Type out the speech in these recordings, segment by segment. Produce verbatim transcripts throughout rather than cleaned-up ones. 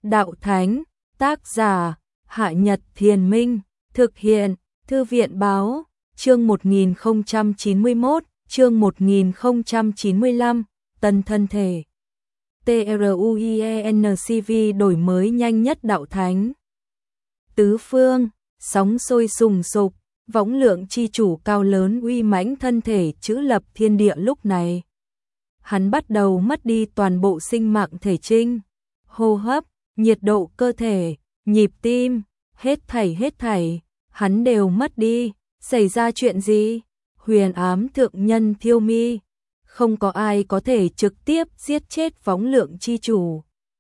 Đạo Thánh, tác giả, Hạ Nhật Thiền Minh, thực hiện, Thư viện Báo, chương một nghìn không trăm chín mươi mốt, chương một nghìn không trăm chín mươi lăm, tân thân thể. TRUIENCV đổi mới nhanh nhất Đạo Thánh. Tứ phương, sóng sôi sùng sục, võng lượng chi chủ cao lớn uy mãnh thân thể chữ lập thiên địa lúc này. Hắn bắt đầu mất đi toàn bộ sinh mạng thể trinh, hô hấp, nhiệt độ cơ thể, nhịp tim, hết thảy hết thảy, hắn đều mất đi. Xảy ra chuyện gì? Huyền ám thượng nhân Thiêu Mi, không có ai có thể trực tiếp giết chết võng lượng chi chủ.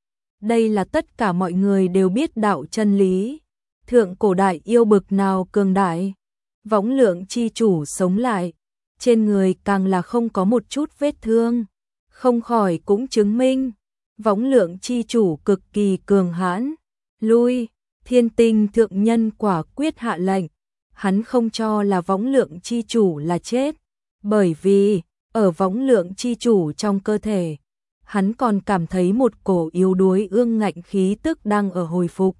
Đây là tất cả mọi người đều biết đạo chân lý. Thượng cổ đại yêu bực nào cường đại, võng lượng chi chủ sống lại, trên người càng là không có một chút vết thương, không khỏi cũng chứng minh võng lượng chi chủ cực kỳ cường hãn. Lui, Thiên Tinh thượng nhân quả quyết hạ lệnh, hắn không cho là võng lượng chi chủ là chết, bởi vì ở võng lượng chi chủ trong cơ thể, hắn còn cảm thấy một cổ yếu đuối ương ngạnh khí tức đang ở hồi phục.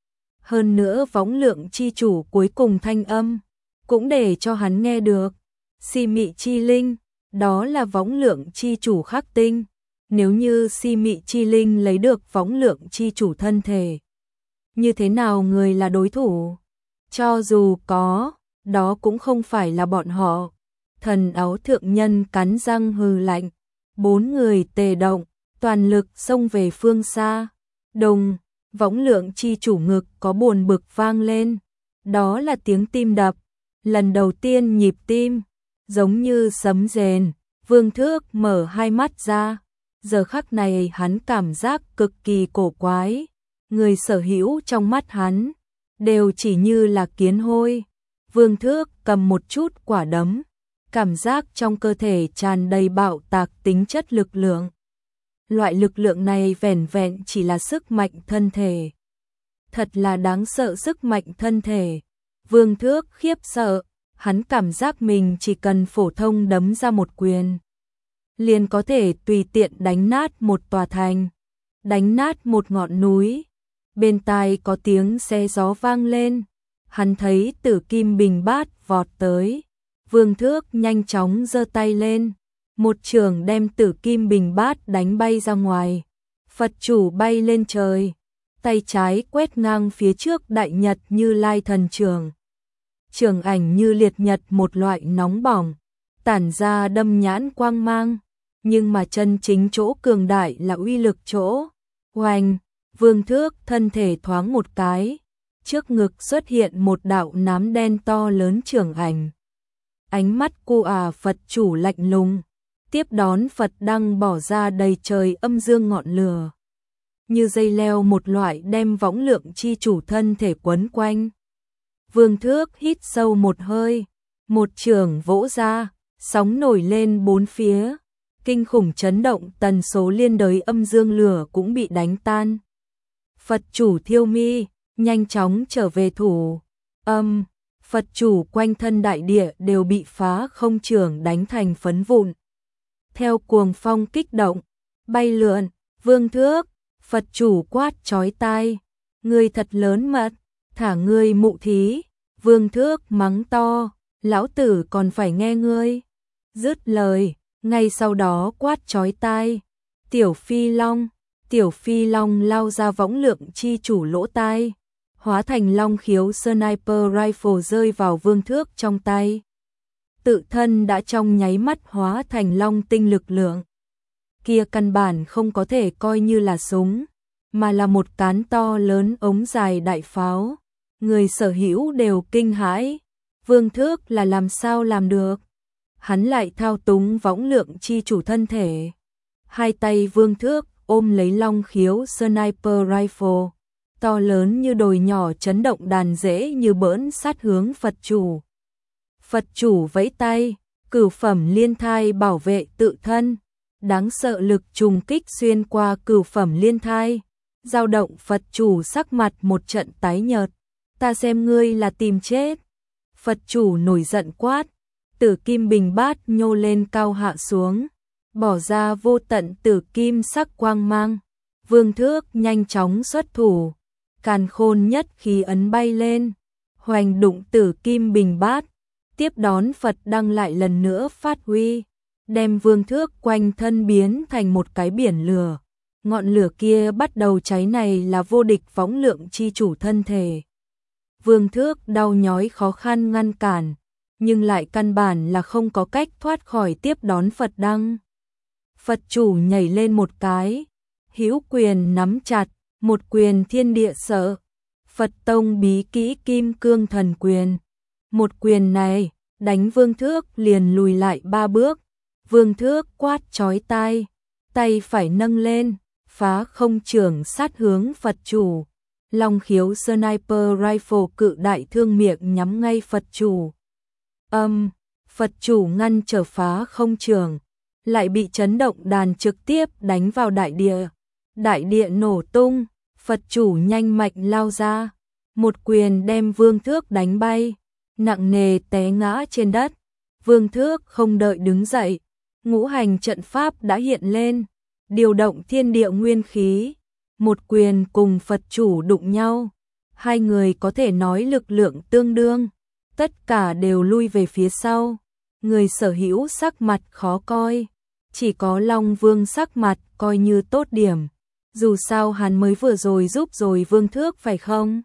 Hơn nữa võng lượng chi chủ cuối cùng thanh âm cũng để cho hắn nghe được. Si mị chi linh, đó là võng lượng chi chủ khắc tinh. Nếu như si mị chi linh lấy được võng lượng chi chủ thân thể, như thế nào người là đối thủ? Cho dù có, đó cũng không phải là bọn họ. Thần áo thượng nhân cắn răng hừ lạnh, bốn người tề động, toàn lực xông về phương xa. Đùng, võng lượng chi chủ ngực có buồn bực vang lên, đó là tiếng tim đập, lần đầu tiên nhịp tim, giống như sấm rền. Vương Thước mở hai mắt ra, giờ khắc này hắn cảm giác cực kỳ cổ quái, người sở hữu trong mắt hắn đều chỉ như là kiến hôi. Vương Thước cầm một chút quả đấm, cảm giác trong cơ thể tràn đầy bạo tạc tính chất lực lượng. Loại lực lượng này vẻn vẹn chỉ là sức mạnh thân thể. Thật là đáng sợ sức mạnh thân thể. Vương Thước khiếp sợ, hắn cảm giác mình chỉ cần phổ thông đấm ra một quyền, liền có thể tùy tiện đánh nát một tòa thành, đánh nát một ngọn núi. Bên tai có tiếng xe gió vang lên, hắn thấy Tử Kim Bình Bát vọt tới. Vương Thước nhanh chóng giơ tay lên, một chưởng đem Tử Kim Bình Bát đánh bay ra ngoài. Phật chủ bay lên trời, tay trái quét ngang phía trước Đại Nhật Như Lai thần chưởng. Chưởng ảnh như liệt nhật một loại nóng bỏng, tản ra đâm nhãn quang mang, nhưng mà chân chính chỗ cường đại là uy lực chỗ. Oanh, Vương Thước thân thể thoáng một cái, trước ngực xuất hiện một đạo nám đen to lớn chưởng ảnh. Ánh mắt cô à Phật chủ lạnh lùng, tiếp đón Phật đăng bỏ ra đầy trời âm dương ngọn lửa, như dây leo một loại đem võng lượng chi chủ thân thể quấn quanh. Vương Thước hít sâu một hơi, một chưởng vỗ ra, sóng nổi lên bốn phía, kinh khủng chấn động, tần số liên đới âm dương lửa cũng bị đánh tan. Phật chủ Thiêu Mi nhanh chóng trở về thủ. Âm, Phật chủ quanh thân đại địa đều bị phá không chưởng đánh thành phấn vụn. Theo cuồng phong kích động, bay lượn, Vương Thước, Phật chủ quát chói tai, ngươi thật lớn mật, thả ngươi mụ thí. Vương Thước mắng to, lão tử còn phải nghe ngươi. Dứt lời, ngay sau đó quát chói tai, Tiểu Phi Long. Tiểu Phi Long lao ra võng lượng chi chủ lỗ tai, hóa thành long khiếu sniper rifle rơi vào Vương Thước trong tay. Tự thân đã trong nháy mắt hóa thành long tinh lực lượng. Kia căn bản không có thể coi như là súng, mà là một cán to lớn ống dài đại pháo. Người sở hữu đều kinh hãi, Vương Thước là làm sao làm được? Hắn lại thao túng võng lượng chi chủ thân thể. Hai tay Vương Thước ôm lấy long khiếu sniper rifle, to lớn như đồi nhỏ chấn động đàn rễ như bỡn sát hướng Phật chủ. Phật chủ vẫy tay, cửu phẩm liên thai bảo vệ tự thân, đáng sợ lực trùng kích xuyên qua cửu phẩm liên thai, dao động. Phật chủ sắc mặt một trận tái nhợt, ta xem ngươi là tìm chết. Phật chủ nổi giận quát, Tử Kim Bình Bát nhô lên cao hạ xuống, bỏ ra vô tận tử kim sắc quang mang. Vương Thước nhanh chóng xuất thủ, càn khôn nhất khí ấn bay lên, hoành đụng tử kim bình bát, tiếp đón Phật đăng lại lần nữa phát huy, đem Vương Thước quanh thân biến thành một cái biển lửa. Ngọn lửa kia bắt đầu cháy, này là vô địch võng lượng chi chủ thân thể. Vương Thước đau nhói khó khăn ngăn cản, nhưng lại căn bản là không có cách thoát khỏi tiếp đón Phật đăng. Phật chủ nhảy lên một cái, hữu quyền nắm chặt, một quyền thiên địa sợ. Phật tông bí kỹ kim cương thần quyền. Một quyền này, đánh Vương Thước liền lùi lại ba bước. Vương Thước quát chói tai, tay phải nâng lên, phá không trường sát hướng Phật chủ. Long khiếu sniper rifle cự đại thương miệng nhắm ngay Phật chủ. Âm, Phật chủ ngăn trở phá không trường, lại bị chấn động đàn trực tiếp đánh vào đại địa. Đại địa nổ tung, Phật chủ nhanh mạnh lao ra, một quyền đem Vương Thước đánh bay, nặng nề té ngã trên đất. Vương Thước không đợi đứng dậy, ngũ hành trận pháp đã hiện lên, điều động thiên địa nguyên khí, một quyền cùng Phật chủ đụng nhau. Hai người có thể nói lực lượng tương đương, tất cả đều lui về phía sau. Người sở hữu sắc mặt khó coi, chỉ có Long Vương sắc mặt coi như tốt điểm. Dù sao hắn mới vừa rồi giúp rồi Vương Thước phải không?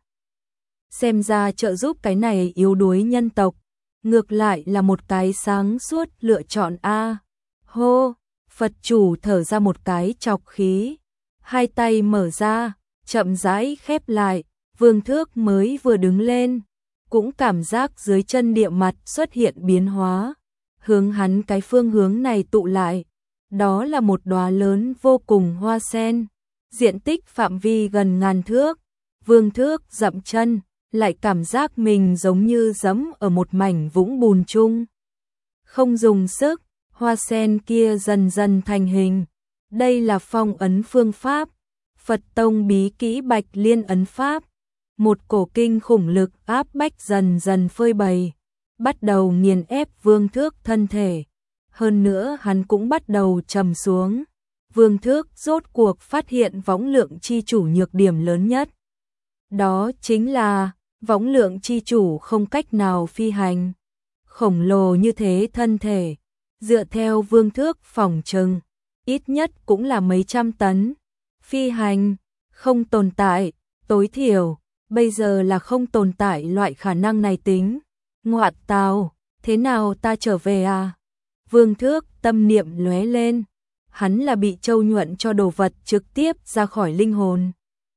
Xem ra trợ giúp cái này yếu đuối nhân tộc, ngược lại là một cái sáng suốt lựa chọn a. Hô, Phật chủ thở ra một cái chọc khí, hai tay mở ra, chậm rãi khép lại. Vương Thước mới vừa đứng lên, cũng cảm giác dưới chân địa mặt xuất hiện biến hóa, hướng hắn cái phương hướng này tụ lại. Đó là một đóa lớn vô cùng hoa sen, diện tích phạm vi gần ngàn thước. Vương Thước dậm chân, lại cảm giác mình giống như dẫm ở một mảnh vũng bùn chung. Không dùng sức, hoa sen kia dần dần thành hình. Đây là phong ấn phương pháp, Phật tông bí kỹ Bạch Liên ấn pháp. Một cổ kinh khủng lực áp bách dần dần phơi bày, bắt đầu nghiền ép Vương Thước thân thể. Hơn nữa hắn cũng bắt đầu trầm xuống. Vương Thước rốt cuộc phát hiện võng lượng chi chủ nhược điểm lớn nhất. Đó chính là võng lượng chi chủ không cách nào phi hành. Khổng lồ như thế thân thể, dựa theo Vương Thước phỏng chừng, ít nhất cũng là mấy trăm tấn. Phi hành, không tồn tại, tối thiểu, bây giờ là không tồn tại loại khả năng này tính. Ngoạn tào, thế nào ta trở về à? Vương Thước tâm niệm lóe lên, hắn là bị châu nhuận cho đồ vật trực tiếp ra khỏi linh hồn.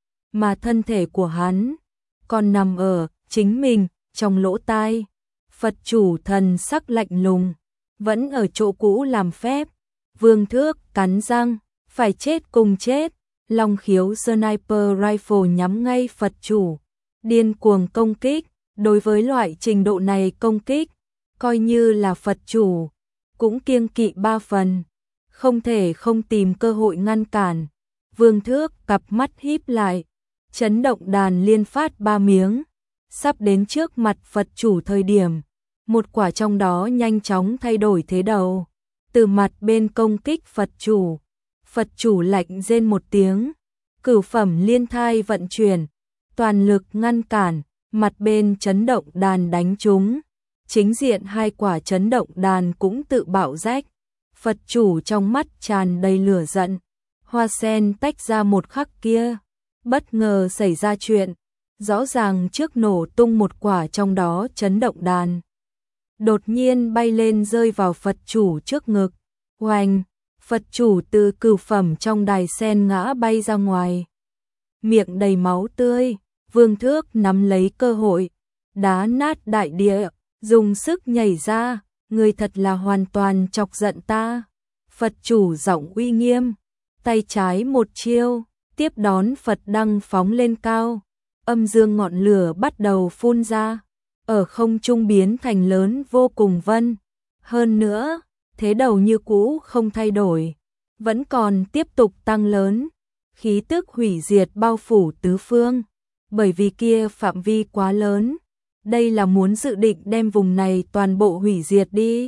Mà thân thể của hắn còn nằm ở chính mình, trong lỗ tai. Phật chủ thần sắc lạnh lùng, vẫn ở chỗ cũ làm phép. Vương Thước cắn răng, phải chết cùng chết. Long khiếu sniper rifle nhắm ngay Phật chủ, điên cuồng công kích. Đối với loại trình độ này công kích, coi như là Phật chủ cũng kiêng kỵ ba phần, không thể không tìm cơ hội ngăn cản. Vương Thước cặp mắt híp lại, chấn động đàn liên phát ba miếng, sắp đến trước mặt Phật chủ thời điểm, một quả trong đó nhanh chóng thay đổi thế đầu, từ mặt bên công kích Phật chủ. Phật chủ lạnh rên một tiếng, cửu phẩm liên thai vận chuyển, toàn lực ngăn cản, mặt bên chấn động đàn đánh trúng. Chính diện hai quả chấn động đàn cũng tự bạo rách. Phật chủ trong mắt tràn đầy lửa giận. Hoa sen tách ra một khắc kia, bất ngờ xảy ra chuyện. Rõ ràng trước nổ tung một quả trong đó chấn động đàn, đột nhiên bay lên rơi vào Phật chủ trước ngực. Oanh! Phật chủ từ cửu phẩm trong đài sen ngã bay ra ngoài, miệng đầy máu tươi. Vương Thước nắm lấy cơ hội, đá nát đại địa, dùng sức nhảy ra. Người thật là hoàn toàn chọc giận ta. Phật chủ giọng uy nghiêm, tay trái một chiêu, tiếp đón Phật đăng phóng lên cao. Âm dương ngọn lửa bắt đầu phun ra, ở không trung biến thành lớn vô cùng vân. Hơn nữa, thế đầu như cũ không thay đổi, vẫn còn tiếp tục tăng lớn. Khí tức hủy diệt bao phủ tứ phương, bởi vì kia phạm vi quá lớn. Đây là muốn dự định đem vùng này toàn bộ hủy diệt đi.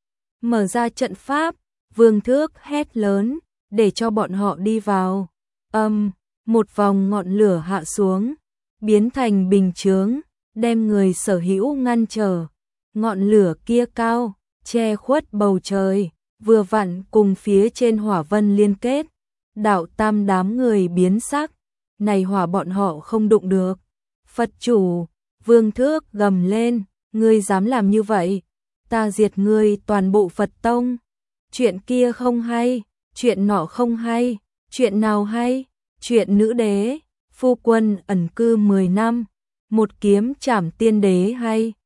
Mở ra trận pháp, Vương Thước hét lớn, để cho bọn họ đi vào. Âm, một vòng ngọn lửa hạ xuống, biến thành bình chướng, đem người sở hữu ngăn trở. Ngọn lửa kia cao, che khuất bầu trời, vừa vặn cùng phía trên hỏa vân liên kết. Đạo Tam đám người biến sắc, này hỏa bọn họ không đụng được. Phật chủ, Vương Thước gầm lên, ngươi dám làm như vậy, ta diệt ngươi toàn bộ Phật tông. Chuyện kia không hay, chuyện nọ không hay, chuyện nào hay? Chuyện nữ đế, phu quân ẩn cư mười năm, một kiếm trảm tiên đế hay?